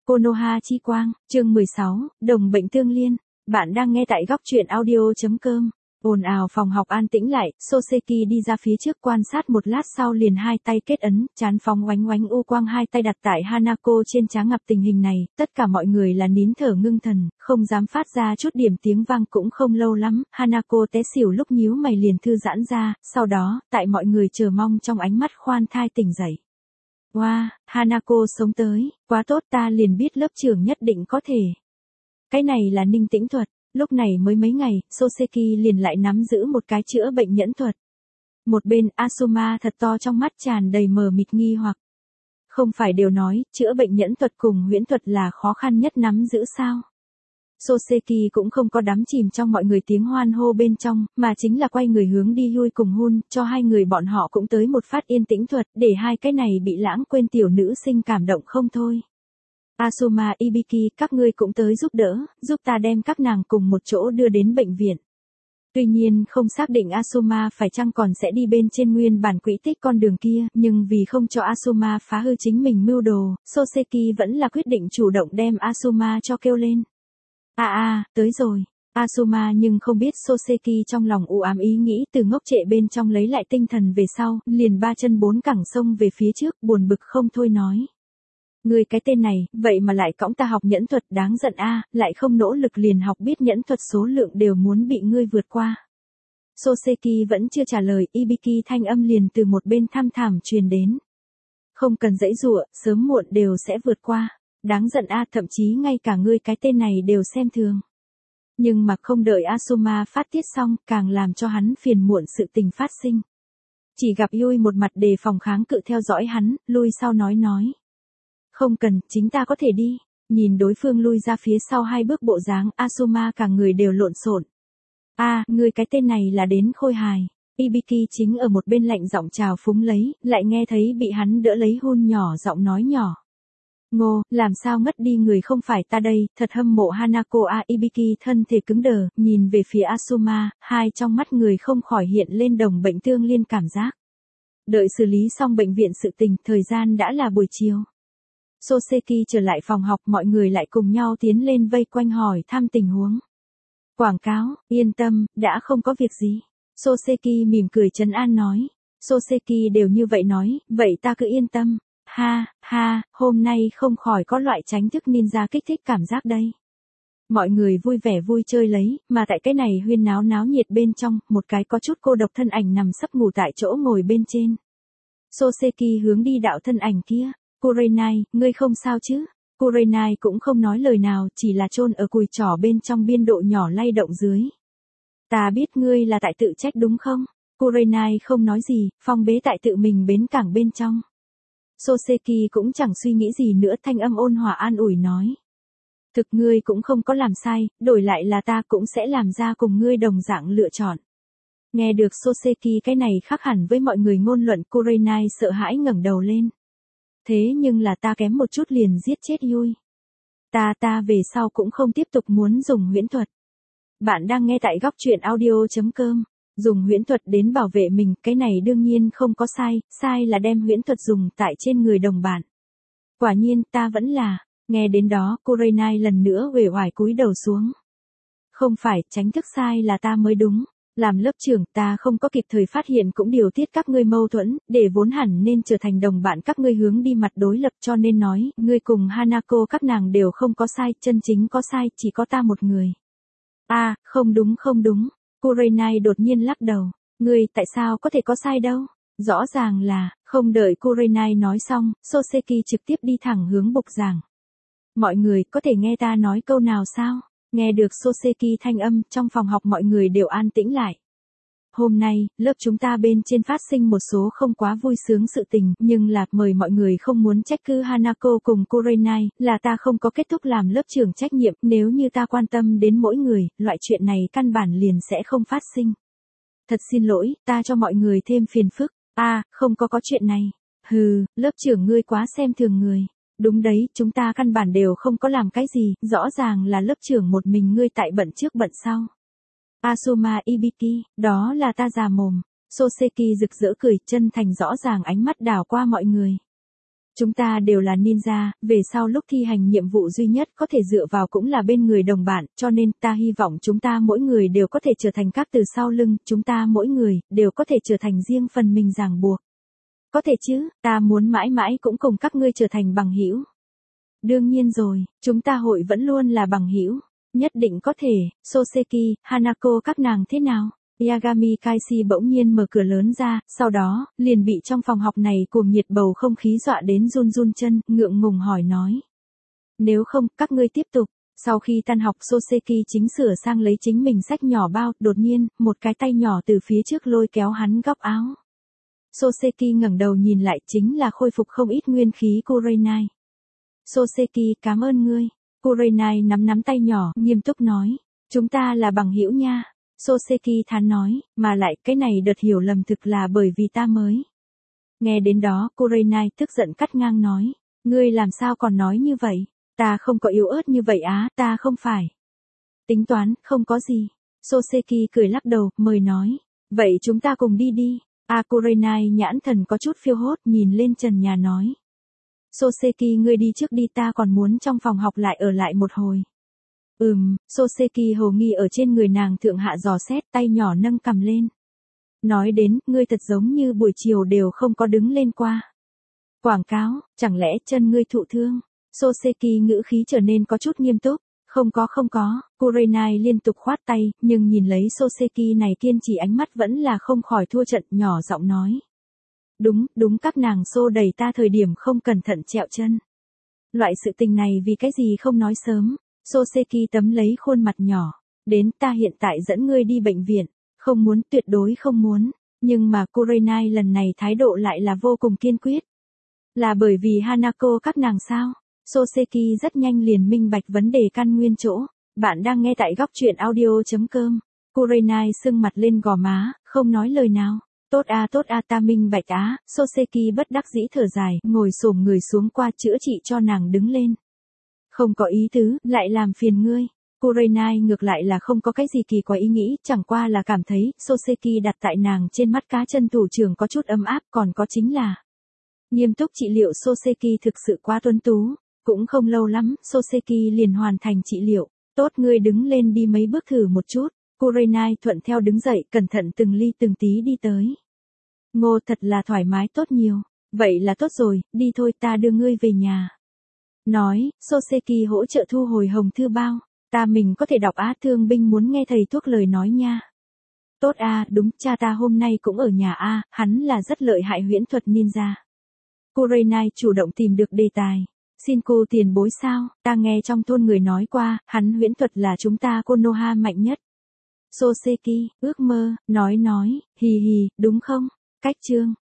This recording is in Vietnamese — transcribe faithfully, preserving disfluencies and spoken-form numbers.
Konoha chi quang, chương mười sáu, đồng bệnh tương liên. Bạn đang nghe tại góc truyện audio.com. Ồn ào phòng học an tĩnh lại, Soseki đi ra phía trước quan sát một lát sau liền hai tay kết ấn, chán phóng oánh oánh u quang hai tay đặt tại Hanako trên trán. Ngập tình hình này, tất cả mọi người là nín thở ngưng thần, không dám phát ra chút điểm tiếng vang. Cũng không lâu lắm, Hanako té xỉu lúc nhíu mày liền thư giãn ra, sau đó, tại mọi người chờ mong trong ánh mắt khoan thai tỉnh dậy. Wow, Hanako sống tới, quá tốt, ta liền biết lớp trưởng nhất định có thể. Cái này là ninh tĩnh thuật, lúc này mới mấy ngày, Soseki liền lại nắm giữ một cái chữa bệnh nhẫn thuật. Một bên Asuma thật to trong mắt tràn đầy mờ mịt nghi hoặc. Không phải đều nói, chữa bệnh nhẫn thuật cùng huyễn thuật là khó khăn nhất nắm giữ sao? Soseki cũng không có đắm chìm trong mọi người tiếng hoan hô bên trong, mà chính là quay người hướng đi Yui cùng Hun, cho hai người bọn họ cũng tới một phát yên tĩnh thuật, để hai cái này bị lãng quên tiểu nữ sinh cảm động không thôi. Asuma Ibiki, các ngươi cũng tới giúp đỡ, giúp ta đem các nàng cùng một chỗ đưa đến bệnh viện. Tuy nhiên không xác định Asuma phải chăng còn sẽ đi bên trên nguyên bản quỹ tích con đường kia, nhưng vì không cho Asuma phá hư chính mình mưu đồ, Soseki vẫn là quyết định chủ động đem Asuma cho kêu lên. À à, tới rồi. Asuma nhưng không biết Soseki trong lòng u ám ý nghĩ, từ ngốc trệ bên trong lấy lại tinh thần về sau, liền ba chân bốn cẳng xông về phía trước, buồn bực không thôi nói. Người cái tên này, vậy mà lại cõng ta học nhẫn thuật, đáng giận a, lại không nỗ lực liền học biết nhẫn thuật, số lượng đều muốn bị ngươi vượt qua. Soseki vẫn chưa trả lời, Ibiki thanh âm liền từ một bên thăm thẳm truyền đến. Không cần giãy giụa, sớm muộn đều sẽ vượt qua. Đáng giận a, thậm chí ngay cả ngươi cái tên này đều xem thường. Nhưng mà không đợi Asuma phát tiết xong, càng làm cho hắn phiền muộn sự tình phát sinh. Chỉ gặp Yui một mặt đề phòng kháng cự theo dõi hắn, lui sau nói nói. Không cần, chính ta có thể đi. Nhìn đối phương lui ra phía sau hai bước bộ dáng, Asuma cả người đều lộn xộn. A, à, ngươi cái tên này là đến khôi hài. Ibiki chính ở một bên lạnh giọng chào phúng lấy, lại nghe thấy bị hắn đỡ lấy Hun nhỏ giọng nói nhỏ. Ngô, làm sao ngất đi người không phải ta đây, thật hâm mộ Hanako a. Ibiki thân thể cứng đờ, nhìn về phía Asuma, hai trong mắt người không khỏi hiện lên đồng bệnh tương liên cảm giác. Đợi xử lý xong bệnh viện sự tình, thời gian đã là buổi chiều. Soseki trở lại phòng học, mọi người lại cùng nhau tiến lên vây quanh hỏi thăm tình huống. Quảng cáo, yên tâm, đã không có việc gì. Soseki mỉm cười trấn an nói. Soseki đều như vậy nói, vậy ta cứ yên tâm. Ha, ha, hôm nay không khỏi có loại tránh thức ninja kích thích cảm giác đây. Mọi người vui vẻ vui chơi lấy, mà tại cái này huyên náo náo nhiệt bên trong, một cái có chút cô độc thân ảnh nằm sấp ngủ tại chỗ ngồi bên trên. Soseki hướng đi đạo thân ảnh kia. Kurenai, ngươi không sao chứ? Kurenai cũng không nói lời nào, chỉ là chôn ở cùi trỏ bên trong biên độ nhỏ lay động dưới. Ta biết ngươi là tại tự trách đúng không? Kurenai không nói gì, phong bế tại tự mình bến cảng bên trong. Soseki cũng chẳng suy nghĩ gì nữa, thanh âm ôn hòa an ủi nói. Thực ngươi cũng không có làm sai, đổi lại là ta cũng sẽ làm ra cùng ngươi đồng dạng lựa chọn. Nghe được Soseki cái này khác hẳn với mọi người ngôn luận, Kurenai sợ hãi ngẩng đầu lên. Thế nhưng là ta kém một chút liền giết chết Yui. Ta ta về sau cũng không tiếp tục muốn dùng huyễn thuật. Bạn đang nghe tại góc truyện audio.com. Dùng huyễn thuật đến bảo vệ mình, cái này đương nhiên không có sai, sai là đem huyễn thuật dùng tại trên người đồng bạn. Quả nhiên ta vẫn là, nghe đến đó, Kurenai lần nữa uể oải cúi đầu xuống. Không phải, tránh thức sai là ta mới đúng. Làm lớp trưởng ta không có kịp thời phát hiện cũng điều tiết các ngươi mâu thuẫn, để vốn hẳn nên trở thành đồng bạn các ngươi hướng đi mặt đối lập, cho nên nói, ngươi cùng Hanako các nàng đều không có sai, chân chính có sai, chỉ có ta một người. A, à, không đúng không đúng. Kurenai đột nhiên lắc đầu. Ngươi tại sao có thể có sai đâu? Rõ ràng là, không đợi Kurenai nói xong, Soseki trực tiếp đi thẳng hướng bục giảng. Mọi người có thể nghe ta nói câu nào sao? Nghe được Soseki thanh âm, trong phòng học mọi người đều an tĩnh lại. Hôm nay, lớp chúng ta bên trên phát sinh một số không quá vui sướng sự tình, nhưng là mời mọi người không muốn trách cứ Hanako cùng Kurenai, là ta không có kết thúc làm lớp trưởng trách nhiệm, nếu như ta quan tâm đến mỗi người, loại chuyện này căn bản liền sẽ không phát sinh. Thật xin lỗi, ta cho mọi người thêm phiền phức. A, à, không có có chuyện này. Hừ, lớp trưởng ngươi quá xem thường người. Đúng đấy, chúng ta căn bản đều không có làm cái gì, rõ ràng là lớp trưởng một mình ngươi tại bận trước bận sau. Asuma Ibiki, đó là ta già mồm. Soseki rực rỡ cười, chân thành rõ ràng ánh mắt đảo qua mọi người. Chúng ta đều là ninja, về sau lúc thi hành nhiệm vụ duy nhất có thể dựa vào cũng là bên người đồng bạn, cho nên ta hy vọng chúng ta mỗi người đều có thể trở thành các từ sau lưng, chúng ta mỗi người đều có thể trở thành riêng phần mình ràng buộc. Có thể chứ, ta muốn mãi mãi cũng cùng các ngươi trở thành bằng hữu. Đương nhiên rồi, chúng ta hội vẫn luôn là bằng hữu. Nhất định có thể. Soseki, Hanako các nàng thế nào? Yagami Kaishi bỗng nhiên mở cửa lớn ra, sau đó, liền bị trong phòng học này cuồng nhiệt bầu không khí dọa đến run run chân, ngượng ngùng hỏi nói. Nếu không, các ngươi tiếp tục. Sau khi tan học Soseki chính sửa sang lấy chính mình xách nhỏ bao, đột nhiên, một cái tay nhỏ từ phía trước lôi kéo hắn góc áo. Soseki ngẩng đầu nhìn lại chính là khôi phục không ít nguyên khí Kurenai. Soseki cảm ơn ngươi. Kurenai nắm nắm tay nhỏ, nghiêm túc nói. Chúng ta là bằng hữu nha. Soseki thán nói, mà lại cái này đợt hiểu lầm thực là bởi vì ta mới. Nghe đến đó, Kurenai tức giận cắt ngang nói. Ngươi làm sao còn nói như vậy? Ta không có yếu ớt như vậy á, ta không phải. Tính toán, không có gì. Soseki cười lắc đầu, mời nói. Vậy chúng ta cùng đi đi. A Kurenai nhãn thần có chút phiêu hốt nhìn lên trần nhà nói. Soseki ngươi đi trước đi ta còn muốn trong phòng học lại ở lại một hồi. Ừm, Soseki hồ nghi ở trên người nàng thượng hạ dò xét tay nhỏ nâng cầm lên. Nói đến, ngươi thật giống như buổi chiều đều không có đứng lên qua. Quảng cáo, chẳng lẽ chân ngươi thụ thương? Soseki ngữ khí trở nên có chút nghiêm túc. Không có không có, Kurenai liên tục khoát tay, nhưng nhìn lấy Soseki này kiên trì ánh mắt vẫn là không khỏi thua trận, nhỏ giọng nói. Đúng, đúng các nàng xô đẩy ta thời điểm không cẩn thận trẹo chân. Loại sự tình này vì cái gì không nói sớm. Soseki tấm lấy khuôn mặt nhỏ. Đến ta hiện tại dẫn ngươi đi bệnh viện. Không muốn, tuyệt đối không muốn. Nhưng mà Kurenai lần này thái độ lại là vô cùng kiên quyết. Là bởi vì Hanako các nàng sao? Soseki rất nhanh liền minh bạch vấn đề căn nguyên chỗ. Bạn đang nghe tại góc truyện audio.com. Kurenai sưng mặt lên gò má, không nói lời nào. Tốt a tốt a ta minh bạch á. Soseki bất đắc dĩ thở dài, ngồi xổm người xuống qua chữa trị cho nàng đứng lên. Không có ý tứ, lại làm phiền ngươi. Kurenai ngược lại là không có cái gì kỳ quái ý nghĩ, chẳng qua là cảm thấy Soseki đặt tại nàng trên mắt cá chân thủ trưởng có chút ấm áp, còn có chính là nghiêm túc trị liệu. Soseki thực sự quá tuấn tú. Cũng không lâu lắm, Soseki liền hoàn thành trị liệu. Tốt, ngươi đứng lên đi mấy bước thử một chút. Kurenai thuận theo đứng dậy, cẩn thận từng ly từng tí đi tới. Ngô thật là thoải mái tốt nhiều. Vậy là tốt rồi, đi thôi ta đưa ngươi về nhà. Nói, Soseki hỗ trợ thu hồi hồng thư bao. Ta mình có thể đọc á, thương binh muốn nghe thầy thuốc lời nói nha. Tốt a, đúng, cha ta hôm nay cũng ở nhà a, hắn là rất lợi hại huyễn thuật ninja. Kurenai chủ động tìm được đề tài. Xin cô tiền bối sao, ta nghe trong thôn người nói qua, hắn huyễn thuật là chúng ta Konoha mạnh nhất. Soseki, ước mơ, nói nói, hì hì, đúng không? Cách chương.